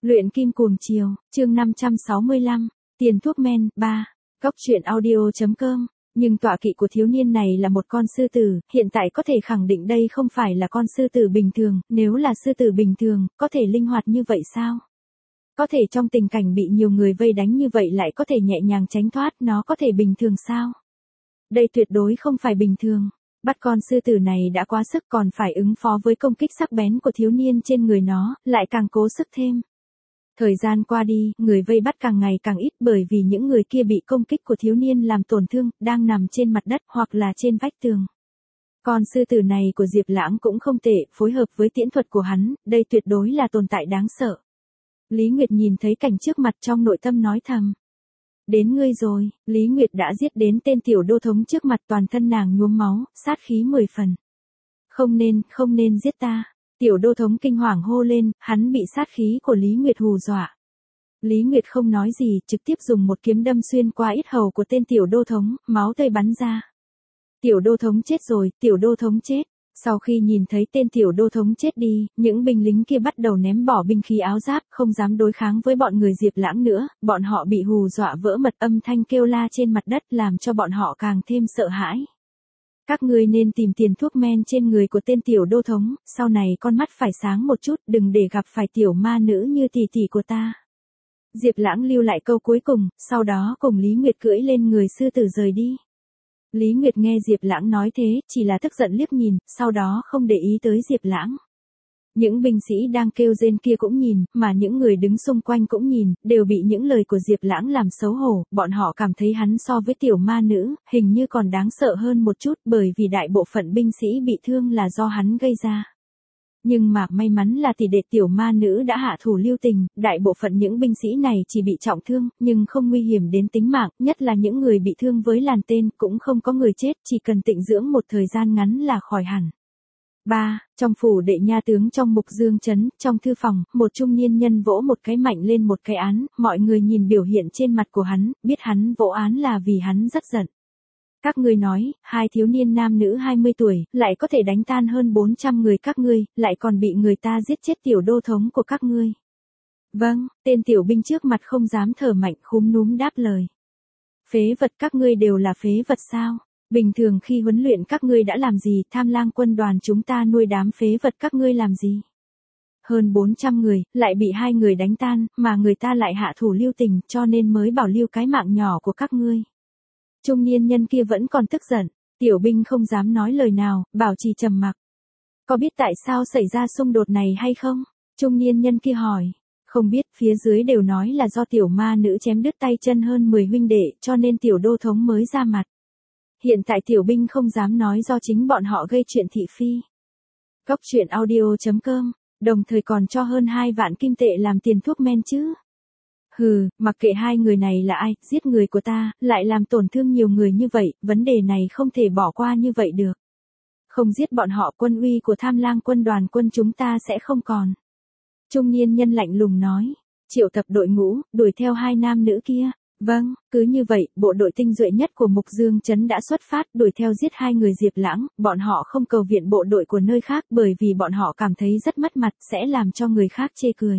Luyện kim cuồng chiều, chương 565, tiền thuốc men, 3. Góc truyện audio.com. Nhưng tọa kỵ của thiếu niên này là một con sư tử, hiện tại có thể khẳng định đây không phải là con sư tử bình thường, nếu là sư tử bình thường, có thể linh hoạt như vậy sao? Có thể trong tình cảnh bị nhiều người vây đánh như vậy lại có thể nhẹ nhàng tránh thoát, nó có thể bình thường sao? Đây tuyệt đối không phải bình thường. Bắt con sư tử này đã quá sức, còn phải ứng phó với công kích sắc bén của thiếu niên trên người nó, lại càng cố sức thêm. Thời gian qua đi, người vây bắt càng ngày càng ít bởi vì những người kia bị công kích của thiếu niên làm tổn thương, đang nằm trên mặt đất hoặc là trên vách tường. Con sư tử này của Diệp Lãng cũng không tệ, phối hợp với tiễn thuật của hắn, đây tuyệt đối là tồn tại đáng sợ. Lý Nguyệt nhìn thấy cảnh trước mặt trong nội tâm nói thầm. Đến ngươi rồi, Lý Nguyệt đã giết đến tên tiểu đô thống trước mặt, toàn thân nàng nhuốm máu, sát khí 10 phần. Không nên giết ta. Tiểu đô thống kinh hoàng hô lên, hắn bị sát khí của Lý Nguyệt hù dọa. Lý Nguyệt không nói gì, trực tiếp dùng một kiếm đâm xuyên qua yết hầu của tên tiểu đô thống, máu tươi bắn ra. Tiểu đô thống chết rồi, tiểu đô thống chết. Sau khi nhìn thấy tên tiểu đô thống chết đi, những binh lính kia bắt đầu ném bỏ binh khí áo giáp, không dám đối kháng với bọn người Diệp Lãng nữa, bọn họ bị hù dọa vỡ mật, âm thanh kêu la trên mặt đất làm cho bọn họ càng thêm sợ hãi. Các ngươi nên tìm tiền thuốc men trên người của tên tiểu đô thống, sau này con mắt phải sáng một chút, đừng để gặp phải tiểu ma nữ như tỷ tỷ của ta. Diệp Lãng lưu lại câu cuối cùng, sau đó cùng Lý Nguyệt cưỡi lên người sư tử rời đi. Lý Nguyệt nghe Diệp Lãng nói thế, chỉ là tức giận liếc nhìn, sau đó không để ý tới Diệp Lãng. Những binh sĩ đang kêu rên kia cũng nhìn, mà những người đứng xung quanh cũng nhìn, đều bị những lời của Diệp Lãng làm xấu hổ, bọn họ cảm thấy hắn so với tiểu ma nữ, hình như còn đáng sợ hơn một chút bởi vì đại bộ phận binh sĩ bị thương là do hắn gây ra. Nhưng mà may mắn là tỷ đệ tiểu ma nữ đã hạ thủ lưu tình, đại bộ phận những binh sĩ này chỉ bị trọng thương, nhưng không nguy hiểm đến tính mạng, nhất là những người bị thương với làn tên, cũng không có người chết, chỉ cần tịnh dưỡng một thời gian ngắn là khỏi hẳn. 3. Trong phủ đệ nha tướng trong Mục Dương trấn, trong thư phòng, một trung niên nhân vỗ một cái mạnh lên một cái án, mọi người nhìn biểu hiện trên mặt của hắn, biết hắn vỗ án là vì hắn rất giận. Các ngươi nói, hai thiếu niên nam nữ 20 tuổi, lại có thể đánh tan hơn 400 người các ngươi, lại còn bị người ta giết chết tiểu đô thống của các ngươi. Vâng, tên tiểu binh trước mặt không dám thở mạnh, khúm núm đáp lời. Phế vật, các ngươi đều là phế vật sao? Bình thường khi huấn luyện các ngươi đã làm gì, Tham Lang quân đoàn chúng ta nuôi đám phế vật các ngươi làm gì? Hơn 400 người, lại bị hai người đánh tan, mà người ta lại hạ thủ lưu tình, cho nên mới bảo lưu cái mạng nhỏ của các ngươi. Trung niên nhân kia vẫn còn tức giận, tiểu binh không dám nói lời nào, bảo trì trầm mặc. Có biết tại sao xảy ra xung đột này hay không? Trung niên nhân kia hỏi. Không biết, phía dưới đều nói là do tiểu ma nữ chém đứt tay chân hơn 10 huynh đệ, cho nên tiểu đô thống mới ra mặt. Hiện tại tiểu binh không dám nói do chính bọn họ gây chuyện thị phi. Góc truyện audio.com, đồng thời còn cho hơn 2 vạn kim tệ làm tiền thuốc men chứ. Hừ, mặc kệ hai người này là ai, giết người của ta, lại làm tổn thương nhiều người như vậy, vấn đề này không thể bỏ qua như vậy được. Không giết bọn họ, quân uy của Tham Lang quân đoàn quân chúng ta sẽ không còn. Trung niên nhân lạnh lùng nói, triệu tập đội ngũ, đuổi theo hai nam nữ kia. Vâng, cứ như vậy, bộ đội tinh nhuệ nhất của Mục Dương trấn đã xuất phát, đuổi theo giết hai người Diệp Lãng, bọn họ không cầu viện bộ đội của nơi khác bởi vì bọn họ cảm thấy rất mất mặt, sẽ làm cho người khác chê cười.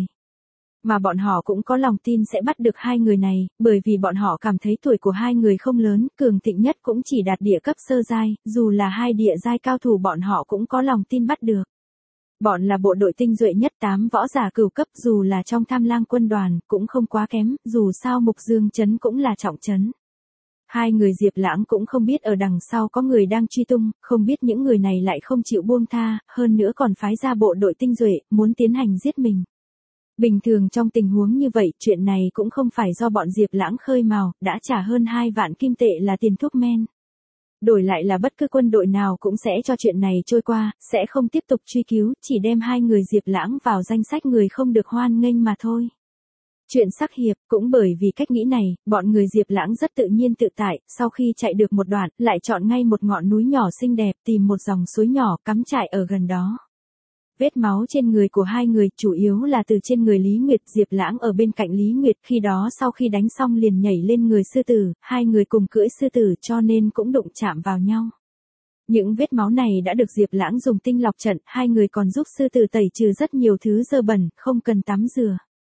Mà bọn họ cũng có lòng tin sẽ bắt được hai người này, bởi vì bọn họ cảm thấy tuổi của hai người không lớn, cường thịnh nhất cũng chỉ đạt địa cấp sơ giai, dù là hai địa giai cao thủ bọn họ cũng có lòng tin bắt được. Bọn là bộ đội tinh nhuệ nhất 8 võ giả cửu cấp, dù là trong Tham Lang quân đoàn, cũng không quá kém, dù sao Mục Dương trấn cũng là trọng trấn. Hai người Diệp Lãng cũng không biết ở đằng sau có người đang truy tung, không biết những người này lại không chịu buông tha, hơn nữa còn phái ra bộ đội tinh nhuệ, muốn tiến hành giết mình. Bình thường trong tình huống như vậy, chuyện này cũng không phải do bọn Diệp Lãng khơi mào, đã trả hơn 2 vạn kim tệ là tiền thuốc men. Đổi lại là bất cứ quân đội nào cũng sẽ cho chuyện này trôi qua, sẽ không tiếp tục truy cứu, chỉ đem hai người Diệp Lãng vào danh sách người không được hoan nghênh mà thôi. Chuyện sắc hiệp, cũng bởi vì cách nghĩ này, bọn người Diệp Lãng rất tự nhiên tự tại, sau khi chạy được một đoạn, lại chọn ngay một ngọn núi nhỏ xinh đẹp, tìm một dòng suối nhỏ, cắm trại ở gần đó. Vết máu trên người của hai người chủ yếu là từ trên người Lý Nguyệt, Diệp Lãng ở bên cạnh Lý Nguyệt, khi đó sau khi đánh xong liền nhảy lên người sư tử, hai người cùng cưỡi sư tử cho nên cũng đụng chạm vào nhau. Những vết máu này đã được Diệp Lãng dùng tinh lọc trận, hai người còn giúp sư tử tẩy trừ rất nhiều thứ dơ bẩn, không cần tắm rửa.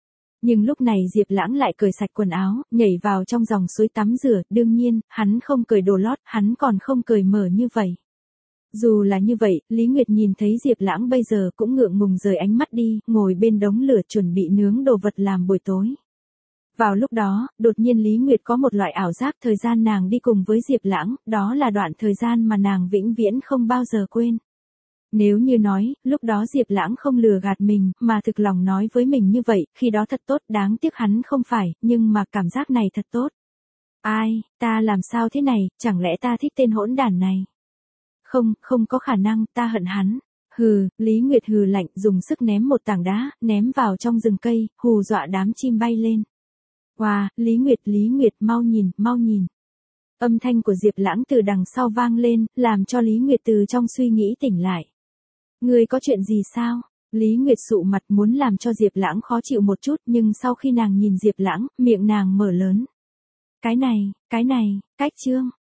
Nhưng lúc này Diệp Lãng lại cởi sạch quần áo, nhảy vào trong dòng suối tắm rửa, đương nhiên, hắn không cởi đồ lót, hắn còn không cởi mở như vậy. Dù là như vậy, Lý Nguyệt nhìn thấy Diệp Lãng bây giờ cũng ngượng ngùng rời ánh mắt đi, ngồi bên đống lửa chuẩn bị nướng đồ vật làm buổi tối. Vào lúc đó, đột nhiên Lý Nguyệt có một loại ảo giác thời gian nàng đi cùng với Diệp Lãng, đó là đoạn thời gian mà nàng vĩnh viễn không bao giờ quên. Nếu như nói, lúc đó Diệp Lãng không lừa gạt mình, mà thực lòng nói với mình như vậy, khi đó thật tốt, đáng tiếc hắn không phải, nhưng mà cảm giác này thật tốt. Ai, ta làm sao thế này, chẳng lẽ ta thích tên hỗn đản này? Không có khả năng, ta hận hắn. Hừ, Lý Nguyệt hừ lạnh, dùng sức ném một tảng đá, ném vào trong rừng cây, hù dọa đám chim bay lên. Wow, Lý Nguyệt, mau nhìn. Âm thanh của Diệp Lãng từ đằng sau vang lên, làm cho Lý Nguyệt từ trong suy nghĩ tỉnh lại. Ngươi có chuyện gì sao? Lý Nguyệt sụ mặt muốn làm cho Diệp Lãng khó chịu một chút, nhưng sau khi nàng nhìn Diệp Lãng, miệng nàng mở lớn. Cái này, cách Trương,